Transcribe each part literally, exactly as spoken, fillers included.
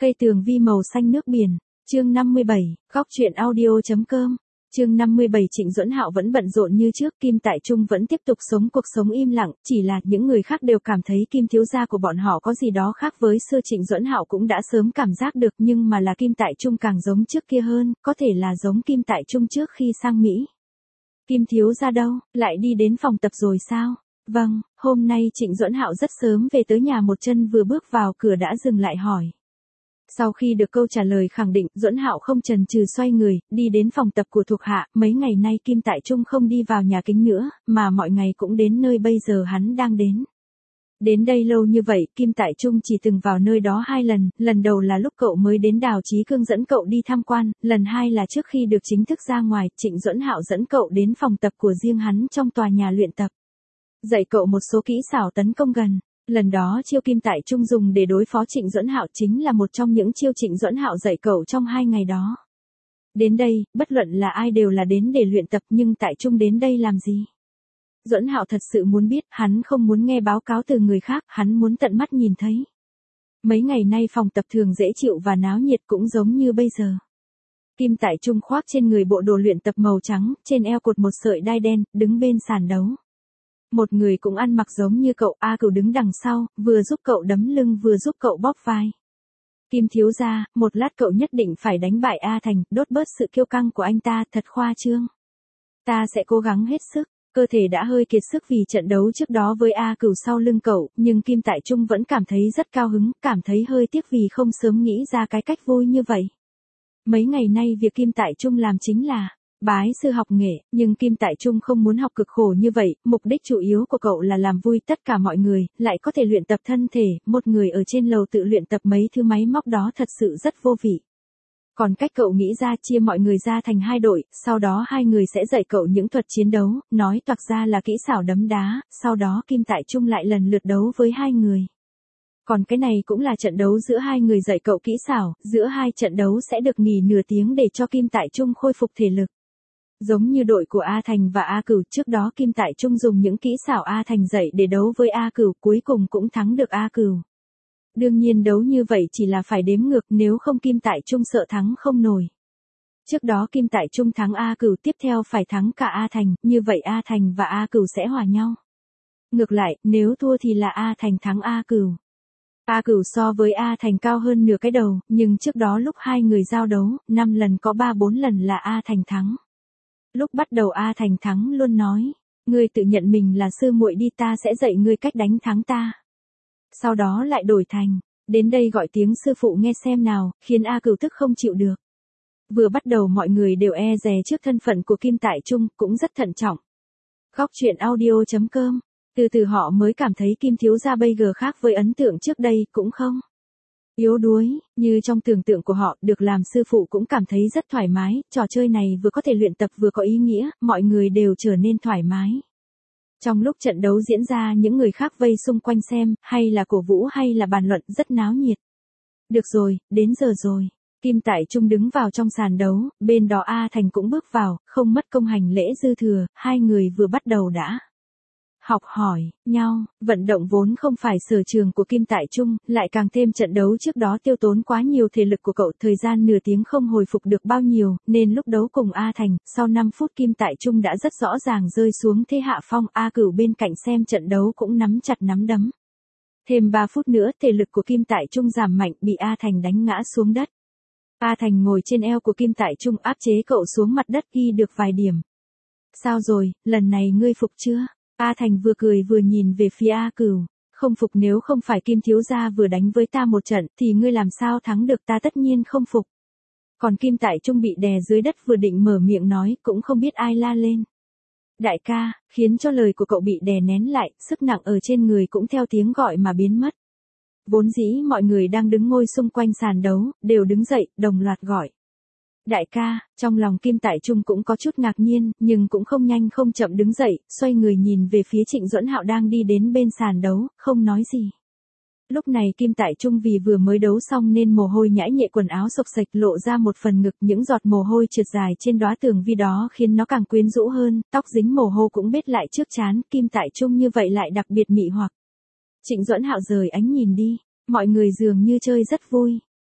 Cây tường vi màu xanh nước biển, chương năm mươi bảy, góc truyện audio.com, chương năm mươi bảy Trịnh Duẫn Hạo vẫn bận rộn như trước, Kim Tại Trung vẫn tiếp tục sống cuộc sống im lặng, chỉ là những người khác đều cảm thấy Kim thiếu gia của bọn họ có gì đó khác với xưa. Trịnh Duẫn Hạo cũng đã sớm cảm giác được, nhưng mà là Kim Tại Trung càng giống trước kia hơn, có thể là giống Kim Tại Trung trước khi sang Mỹ. Kim thiếu gia đâu, lại đi đến phòng tập rồi sao? Vâng, hôm nay Trịnh Duẫn Hạo rất sớm về tới nhà, một chân vừa bước vào cửa đã dừng lại hỏi. Sau khi được câu trả lời khẳng định, Duẫn Hạo không chần chừ xoay người, đi đến phòng tập của thuộc hạ. Mấy ngày nay Kim Tại Trung không đi vào nhà kính nữa, mà mọi ngày cũng đến nơi bây giờ hắn đang đến. Đến đây lâu như vậy, Kim Tại Trung chỉ từng vào nơi đó hai lần, lần đầu là lúc cậu mới đến, Đào Chí Cương dẫn cậu đi tham quan, lần hai là trước khi được chính thức ra ngoài, Trịnh Duẫn Hạo dẫn cậu đến phòng tập của riêng hắn trong tòa nhà luyện tập. Dạy cậu một số kỹ xảo tấn công gần. Lần đó chiêu Kim Tại Trung dùng để đối phó Trịnh Duẫn Hạo chính là một trong những chiêu Trịnh Duẫn Hạo dạy cậu trong hai ngày đó. Đến đây, bất luận là ai đều là đến để luyện tập, nhưng Tại Trung đến đây làm gì? Duẫn Hạo thật sự muốn biết, hắn không muốn nghe báo cáo từ người khác, hắn muốn tận mắt nhìn thấy. Mấy ngày nay phòng tập thường dễ chịu và náo nhiệt cũng giống như bây giờ. Kim Tại Trung khoác trên người bộ đồ luyện tập màu trắng, trên eo cột một sợi đai đen, đứng bên sàn đấu. Một người cũng ăn mặc giống như cậu, A Cửu đứng đằng sau, vừa giúp cậu đấm lưng vừa giúp cậu bóp vai. Kim thiếu gia, một lát cậu nhất định phải đánh bại A Thành, đốt bớt sự kiêu căng của anh ta, thật khoa trương. Ta sẽ cố gắng hết sức. Cơ thể đã hơi kiệt sức vì trận đấu trước đó với A Cửu sau lưng cậu, nhưng Kim Tại Trung vẫn cảm thấy rất cao hứng, cảm thấy hơi tiếc vì không sớm nghĩ ra cái cách vui như vậy. Mấy ngày nay việc Kim Tại Trung làm chính là bái sư học nghệ, nhưng Kim Tại Trung không muốn học cực khổ như vậy, mục đích chủ yếu của cậu là làm vui tất cả mọi người, lại có thể luyện tập thân thể, một người ở trên lầu tự luyện tập mấy thứ máy móc đó thật sự rất vô vị. Còn cách cậu nghĩ ra chia mọi người ra thành hai đội, sau đó hai người sẽ dạy cậu những thuật chiến đấu, nói toạc ra là kỹ xảo đấm đá, sau đó Kim Tại Trung lại lần lượt đấu với hai người. Còn cái này cũng là trận đấu giữa hai người, dạy cậu kỹ xảo, giữa hai trận đấu sẽ được nghỉ nửa tiếng để cho Kim Tại Trung khôi phục thể lực. Giống như đội của A Thành và A Cửu, trước đó Kim Tại Trung dùng những kỹ xảo A Thành dạy để đấu với A Cửu, cuối cùng cũng thắng được A Cửu. Đương nhiên đấu như vậy chỉ là phải đếm ngược, nếu không Kim Tại Trung sợ thắng không nổi. Trước đó Kim Tại Trung thắng A Cửu, tiếp theo phải thắng cả A Thành, như vậy A Thành và A Cửu sẽ hòa nhau. Ngược lại, nếu thua thì là A Thành thắng A Cửu. A Cửu so với A Thành cao hơn nửa cái đầu, nhưng trước đó lúc hai người giao đấu, năm lần có ba bốn lần là A Thành thắng. Lúc bắt đầu A Thành thắng luôn nói, ngươi tự nhận mình là sư muội đi, ta sẽ dạy ngươi cách đánh thắng ta. Sau đó lại đổi thành, đến đây gọi tiếng sư phụ nghe xem nào, khiến A Cửu tức không chịu được. Vừa bắt đầu mọi người đều e dè trước thân phận của Kim Tại Trung, cũng rất thận trọng. Góc truyện audio.com, từ từ họ mới cảm thấy Kim thiếu gia bây giờ khác với ấn tượng trước đây, cũng không yếu đuối, như trong tưởng tượng của họ, được làm sư phụ cũng cảm thấy rất thoải mái, trò chơi này vừa có thể luyện tập vừa có ý nghĩa, mọi người đều trở nên thoải mái. Trong lúc trận đấu diễn ra, những người khác vây xung quanh xem, hay là cổ vũ hay là bàn luận, rất náo nhiệt. Được rồi, đến giờ rồi. Kim Tại Trung đứng vào trong sàn đấu, bên đó A Thành cũng bước vào, không mất công hành lễ dư thừa, hai người vừa bắt đầu đã học hỏi nhau. Vận động vốn không phải sở trường của Kim Tại Trung, lại càng thêm trận đấu trước đó tiêu tốn quá nhiều thể lực của cậu, thời gian nửa tiếng không hồi phục được bao nhiêu, nên lúc đấu cùng A Thành, sau năm phút Kim Tại Trung đã rất rõ ràng rơi xuống thế hạ phong. A Cửu bên cạnh xem trận đấu cũng nắm chặt nắm đấm. Thêm ba phút nữa thể lực của Kim Tại Trung giảm mạnh, bị A Thành đánh ngã xuống đất. A Thành ngồi trên eo của Kim Tại Trung áp chế cậu xuống mặt đất, ghi được vài điểm. Sao rồi, lần này ngươi phục chưa? A Thành vừa cười vừa nhìn về phía A Cửu, không phục, nếu không phải Kim thiếu gia vừa đánh với ta một trận thì ngươi làm sao thắng được ta, tất nhiên không phục. Còn Kim Tại Trung bị đè dưới đất, vừa định mở miệng nói, cũng không biết ai la lên. Đại ca, khiến cho lời của cậu bị đè nén lại, sức nặng ở trên người cũng theo tiếng gọi mà biến mất. Vốn dĩ mọi người đang đứng ngồi xung quanh sàn đấu, đều đứng dậy, đồng loạt gọi. Đại ca, trong lòng Kim Tại Trung cũng có chút ngạc nhiên, nhưng cũng không nhanh không chậm đứng dậy, xoay người nhìn về phía Trịnh Duẫn Hạo đang đi đến bên sàn đấu, không nói gì. Lúc này Kim Tại Trung vì vừa mới đấu xong nên mồ hôi nhễ nhại, quần áo xộc xệch lộ ra một phần ngực, những giọt mồ hôi trượt dài trên đóa tường vi đó khiến nó càng quyến rũ hơn, tóc dính mồ hôi cũng bết lại trước trán, Kim Tại Trung như vậy lại đặc biệt mị hoặc. Trịnh Duẫn Hạo rời ánh nhìn đi, mọi người dường như chơi rất vui.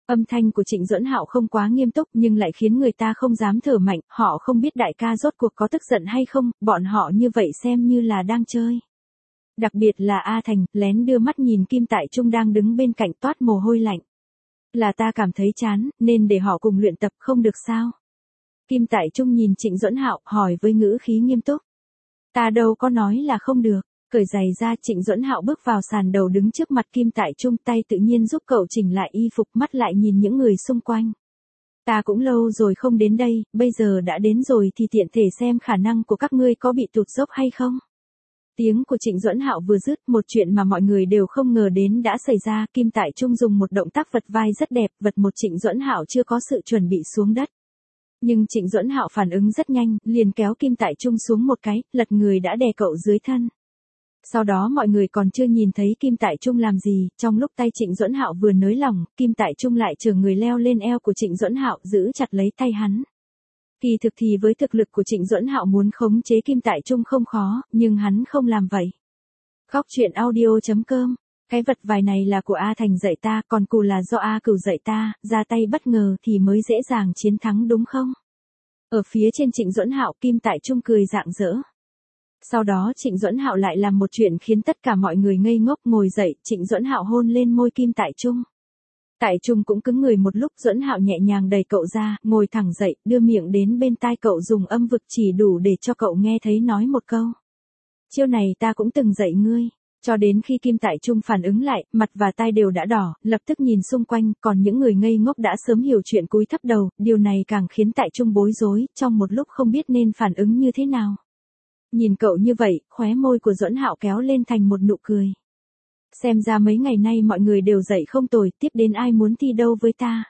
Âm thanh của Trịnh Duẫn Hạo không quá nghiêm túc nhưng lại khiến người ta không dám thở mạnh, họ không biết đại ca rốt cuộc có tức giận hay không, bọn họ như vậy xem như là đang chơi. Đặc biệt là A Thành, lén đưa mắt nhìn Kim Tại Trung đang đứng bên cạnh toát mồ hôi lạnh. Là ta cảm thấy chán, nên để họ cùng luyện tập không được sao? Kim Tại Trung nhìn Trịnh Duẫn Hạo, hỏi với ngữ khí nghiêm túc. Ta đâu có nói là không được. Cởi giày ra, Trịnh Duẫn Hạo bước vào sàn đầu đứng trước mặt Kim Tại Trung, tay tự nhiên giúp cậu chỉnh lại y phục, mắt lại nhìn những người xung quanh. Ta cũng lâu rồi không đến đây, bây giờ đã đến rồi thì tiện thể xem khả năng của các ngươi có bị tụt dốc hay không. Tiếng của Trịnh Duẫn Hạo vừa dứt, một chuyện mà mọi người đều không ngờ đến đã xảy ra, Kim Tại Trung dùng một động tác vật vai rất đẹp, vật một Trịnh Duẫn Hạo chưa có sự chuẩn bị xuống đất. Nhưng Trịnh Duẫn Hạo phản ứng rất nhanh, liền kéo Kim Tại Trung xuống một cái, lật người đã đè cậu dưới thân. Sau đó mọi người còn chưa nhìn thấy Kim Tại Trung làm gì, trong lúc tay Trịnh Duẫn Hạo vừa nới lỏng, Kim Tại Trung lại chở người leo lên eo của Trịnh Duẫn Hạo, giữ chặt lấy tay hắn. Kỳ thực thì với thực lực của Trịnh Duẫn Hạo muốn khống chế Kim Tại Trung không khó, nhưng hắn không làm vậy. Góc truyện audio chấm com. Cái vật vài này là của A Thành dạy ta, còn cù là do A Cửu dạy ta, ra tay bất ngờ thì mới dễ dàng chiến thắng đúng không? Ở phía trên Trịnh Duẫn Hạo, Kim Tại Trung cười rạng rỡ. Sau đó Trịnh Duẫn Hạo lại làm một chuyện khiến tất cả mọi người ngây ngốc, ngồi dậy, Trịnh Duẫn Hạo hôn lên môi Kim Tại Trung. Tại Trung cũng cứng người một lúc, Duẫn Hạo nhẹ nhàng đẩy cậu ra, ngồi thẳng dậy, đưa miệng đến bên tai cậu dùng âm vực chỉ đủ để cho cậu nghe thấy nói một câu. Chiêu này ta cũng từng dạy ngươi. Cho đến khi Kim Tại Trung phản ứng lại, mặt và tai đều đã đỏ, lập tức nhìn xung quanh, còn những người ngây ngốc đã sớm hiểu chuyện cúi thấp đầu, điều này càng khiến Tại Trung bối rối, trong một lúc không biết nên phản ứng như thế nào. Nhìn cậu như vậy, khóe môi của Duẫn Hạo kéo lên thành một nụ cười. Xem ra mấy ngày nay mọi người đều dậy không tồi, tiếp đến ai muốn thi đâu với ta.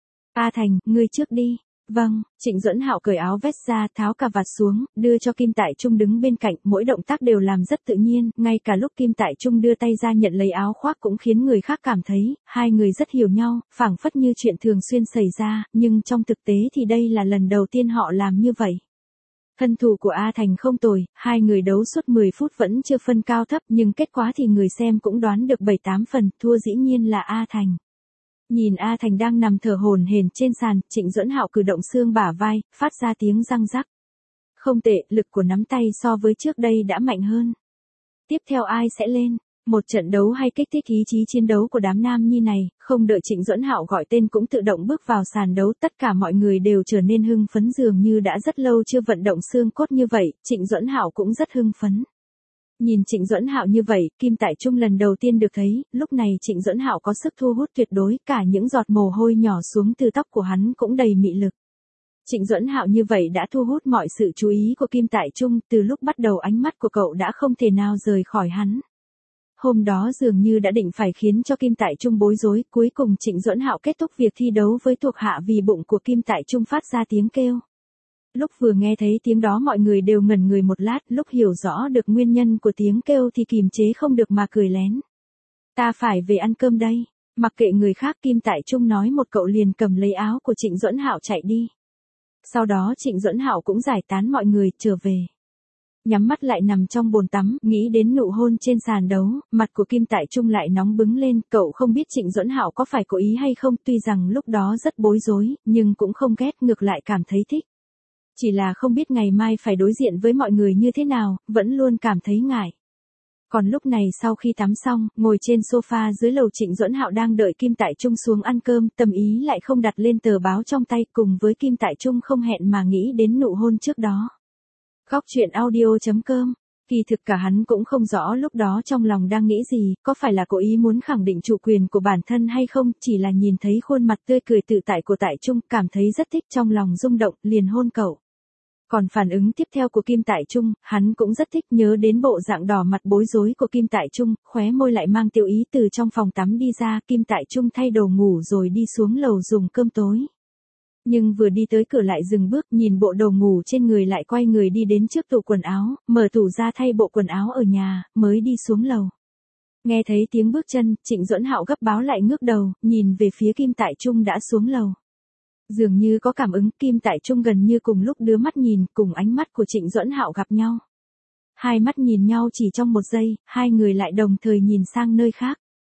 A Thành, ngươi trước đi. Vâng, Trịnh Duẫn Hạo cởi áo vest ra, tháo cà vạt xuống, đưa cho Kim Tại Trung đứng bên cạnh, mỗi động tác đều làm rất tự nhiên, ngay cả lúc Kim Tại Trung đưa tay ra nhận lấy áo khoác cũng khiến người khác cảm thấy, hai người rất hiểu nhau, phảng phất như chuyện thường xuyên xảy ra, nhưng trong thực tế thì đây là lần đầu tiên họ làm như vậy. Thân thủ của A Thành không tồi, hai người đấu suốt mười phút vẫn chưa phân cao thấp, nhưng kết quả thì người xem cũng đoán được bảy tám phần, thua dĩ nhiên là A Thành. Nhìn A Thành đang nằm thở hổn hển trên sàn, Trịnh Duẫn Hạo cử động xương bả vai, phát ra tiếng răng rắc. Không tệ, lực của nắm tay so với trước đây đã mạnh hơn. Tiếp theo ai sẽ lên? Một trận đấu hay kích thích ý chí chiến đấu của đám nam nhi này, không đợi Trịnh Duẫn Hạo gọi tên cũng tự động bước vào sàn đấu, tất cả mọi người đều trở nên hưng phấn, dường như đã rất lâu chưa vận động xương cốt như vậy, Trịnh Duẫn Hạo cũng rất hưng phấn. Nhìn Trịnh Duẫn Hạo như vậy, Kim Tại Trung lần đầu tiên được thấy, lúc này Trịnh Duẫn Hạo có sức thu hút tuyệt đối, cả những giọt mồ hôi nhỏ xuống từ tóc của hắn cũng đầy mị lực. Trịnh Duẫn Hạo như vậy đã thu hút mọi sự chú ý của Kim Tại Trung, từ lúc bắt đầu ánh mắt của cậu đã không thể nào rời khỏi hắn. Hôm đó dường như đã định phải khiến cho Kim Tại Trung bối rối, cuối cùng Trịnh Duẫn Hạo kết thúc việc thi đấu với thuộc hạ vì bụng của Kim Tại Trung phát ra tiếng kêu. Lúc vừa nghe thấy tiếng đó mọi người đều ngẩn người một lát, lúc hiểu rõ được nguyên nhân của tiếng kêu thì kìm chế không được mà cười lén. Ta phải về ăn cơm đây. Mặc kệ người khác, Kim Tại Trung nói một cậu liền cầm lấy áo của Trịnh Duẫn Hạo chạy đi. Sau đó Trịnh Duẫn Hạo cũng giải tán mọi người, trở về. Nhắm mắt lại nằm trong bồn tắm, nghĩ đến nụ hôn trên sàn đấu, mặt của Kim Tại Trung lại nóng bừng lên, cậu không biết Trịnh Duẫn Hạo có phải cố ý hay không, tuy rằng lúc đó rất bối rối, nhưng cũng không ghét, ngược lại cảm thấy thích. Chỉ là không biết ngày mai phải đối diện với mọi người như thế nào, vẫn luôn cảm thấy ngại. Còn lúc này sau khi tắm xong, ngồi trên sofa dưới lầu, Trịnh Duẫn Hạo đang đợi Kim Tại Trung xuống ăn cơm, tâm ý lại không đặt lên tờ báo trong tay, cùng với Kim Tại Trung không hẹn mà nghĩ đến nụ hôn trước đó. Góc truyện audio chấm com. Kỳ thực cả hắn cũng không rõ lúc đó trong lòng đang nghĩ gì, có phải là cố ý muốn khẳng định chủ quyền của bản thân hay không, chỉ là nhìn thấy khuôn mặt tươi cười tự tại của Tại Trung, cảm thấy rất thích, trong lòng rung động, liền hôn cậu. Còn phản ứng tiếp theo của Kim Tại Trung, hắn cũng rất thích, nhớ đến bộ dạng đỏ mặt bối rối của Kim Tại Trung, khóe môi lại mang tiêu ý. Từ trong phòng tắm đi ra, Kim Tại Trung thay đồ ngủ rồi đi xuống lầu dùng cơm tối. Nhưng vừa đi tới cửa lại dừng bước, nhìn bộ đồ ngủ trên người lại quay người đi đến trước tủ quần áo, mở tủ ra thay bộ quần áo ở nhà, mới đi xuống lầu. Nghe thấy tiếng bước chân, Trịnh Duẫn Hạo gấp báo lại ngước đầu, nhìn về phía Kim Tại Trung đã xuống lầu. Dường như có cảm ứng, Kim Tại Trung gần như cùng lúc đưa mắt nhìn, cùng ánh mắt của Trịnh Duẫn Hạo gặp nhau. Hai mắt nhìn nhau chỉ trong một giây, hai người lại đồng thời nhìn sang nơi khác.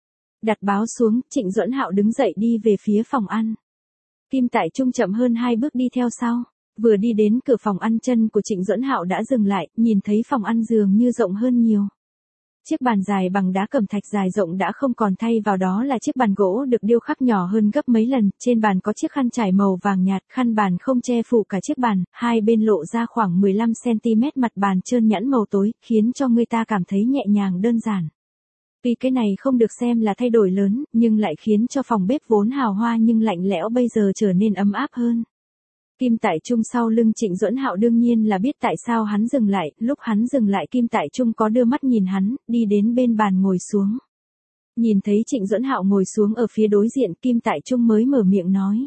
Đặt báo xuống, Trịnh Duẫn Hạo đứng dậy đi về phía phòng ăn. Kim Tại Trung chậm hơn hai bước đi theo sau. Vừa đi đến cửa phòng ăn, chân của Trịnh Duẫn Hạo đã dừng lại, nhìn thấy phòng ăn dường như rộng hơn nhiều. Chiếc bàn dài bằng đá cẩm thạch dài rộng đã không còn, thay vào đó là chiếc bàn gỗ được điêu khắc nhỏ hơn gấp mấy lần, trên bàn có chiếc khăn trải màu vàng nhạt, khăn bàn không che phủ cả chiếc bàn, hai bên lộ ra khoảng mười lăm xăng-ti-mét, mặt bàn trơn nhẵn màu tối, khiến cho người ta cảm thấy nhẹ nhàng đơn giản. Vì cái này không được xem là thay đổi lớn, nhưng lại khiến cho phòng bếp vốn hào hoa nhưng lạnh lẽo bây giờ trở nên ấm áp hơn. Kim Tại Trung sau lưng Trịnh Duẫn Hạo đương nhiên là biết tại sao hắn dừng lại, lúc hắn dừng lại Kim Tại Trung có đưa mắt nhìn hắn, đi đến bên bàn ngồi xuống. Nhìn thấy Trịnh Duẫn Hạo ngồi xuống ở phía đối diện, Kim Tại Trung mới mở miệng nói.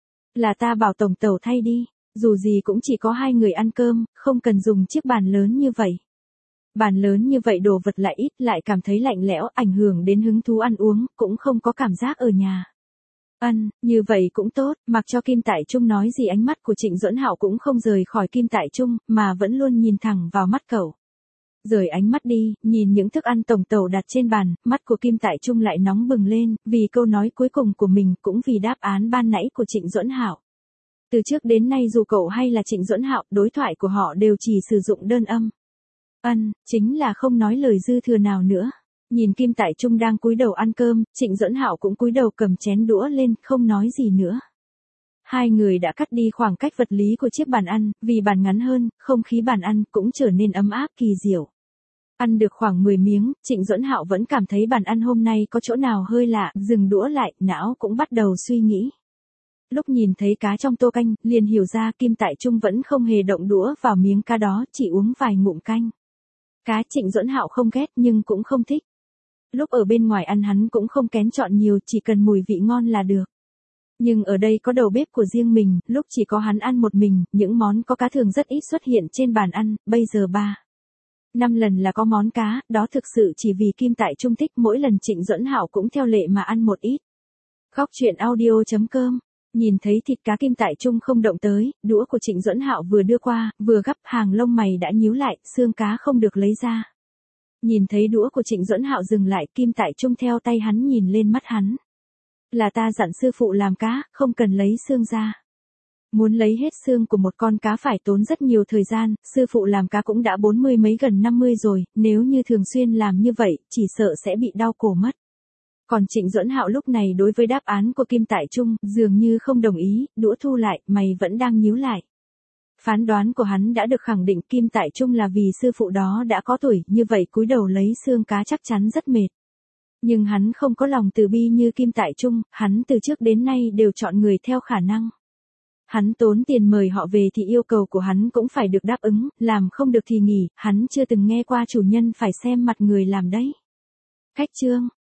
Là ta bảo tổng tàu thay đi, dù gì cũng chỉ có hai người ăn cơm, không cần dùng chiếc bàn lớn như vậy. Bàn lớn như vậy đồ vật lại ít, lại cảm thấy lạnh lẽo, ảnh hưởng đến hứng thú ăn uống, cũng không có cảm giác ở nhà. Ân, như vậy cũng tốt, mặc cho Kim Tại Trung nói gì ánh mắt của Trịnh Duẫn Hạo cũng không rời khỏi Kim Tại Trung, mà vẫn luôn nhìn thẳng vào mắt cậu. Rời ánh mắt đi, nhìn những thức ăn tổng tàu đặt trên bàn, mắt của Kim Tại Trung lại nóng bừng lên, vì câu nói cuối cùng của mình, cũng vì đáp án ban nãy của Trịnh Duẫn Hạo. Từ trước đến nay dù cậu hay là Trịnh Duẫn Hạo, đối thoại của họ đều chỉ sử dụng đơn âm. Ân, chính là không nói lời dư thừa nào nữa. Nhìn Kim Tại Trung đang cúi đầu ăn cơm, Trịnh Duẫn Hạo cũng cúi đầu cầm chén đũa lên, không nói gì nữa. Hai người đã cắt đi khoảng cách vật lý của chiếc bàn ăn, vì bàn ngắn hơn, không khí bàn ăn cũng trở nên ấm áp kỳ diệu. Ăn được khoảng mười miếng, Trịnh Duẫn Hạo vẫn cảm thấy bàn ăn hôm nay có chỗ nào hơi lạ, dừng đũa lại, não cũng bắt đầu suy nghĩ. Lúc nhìn thấy cá trong tô canh, liền hiểu ra Kim Tại Trung vẫn không hề động đũa vào miếng cá đó, chỉ uống vài ngụm canh. Cá Trịnh Duẫn Hạo không ghét nhưng cũng không thích. Lúc ở bên ngoài ăn hắn cũng không kén chọn nhiều, chỉ cần mùi vị ngon là được. Nhưng ở đây có đầu bếp của riêng mình, lúc chỉ có hắn ăn một mình, những món có cá thường rất ít xuất hiện trên bàn ăn, bây giờ ba. Năm lần là có món cá, đó thực sự chỉ vì Kim Tại Trung thích, mỗi lần Trịnh Duẫn Hạo cũng theo lệ mà ăn một ít. Góc truyện audio chấm com. Nhìn thấy thịt cá Kim Tại Trung không động tới, đũa của Trịnh Duẫn Hạo vừa đưa qua, vừa gắp, hàng lông mày đã nhíu lại, xương cá không được lấy ra. Nhìn thấy đũa của Trịnh Duẫn Hạo dừng lại, Kim Tại Trung theo tay hắn nhìn lên mắt hắn. Là ta dặn sư phụ làm cá, không cần lấy xương ra. Muốn lấy hết xương của một con cá phải tốn rất nhiều thời gian, sư phụ làm cá cũng đã bốn mươi mấy gần năm mươi rồi, nếu như thường xuyên làm như vậy, chỉ sợ sẽ bị đau cổ mất. Còn Trịnh Duẫn Hạo lúc này đối với đáp án của Kim Tại Trung, dường như không đồng ý, đũa thu lại, mày vẫn đang nhíu lại. Phán đoán của hắn đã được khẳng định, Kim Tại Trung là vì sư phụ đó đã có tuổi, như vậy cúi đầu lấy xương cá chắc chắn rất mệt. Nhưng hắn không có lòng từ bi như Kim Tại Trung, hắn từ trước đến nay đều chọn người theo khả năng. Hắn tốn tiền mời họ về thì yêu cầu của hắn cũng phải được đáp ứng, làm không được thì nghỉ, hắn chưa từng nghe qua chủ nhân phải xem mặt người làm đấy. Khách trương,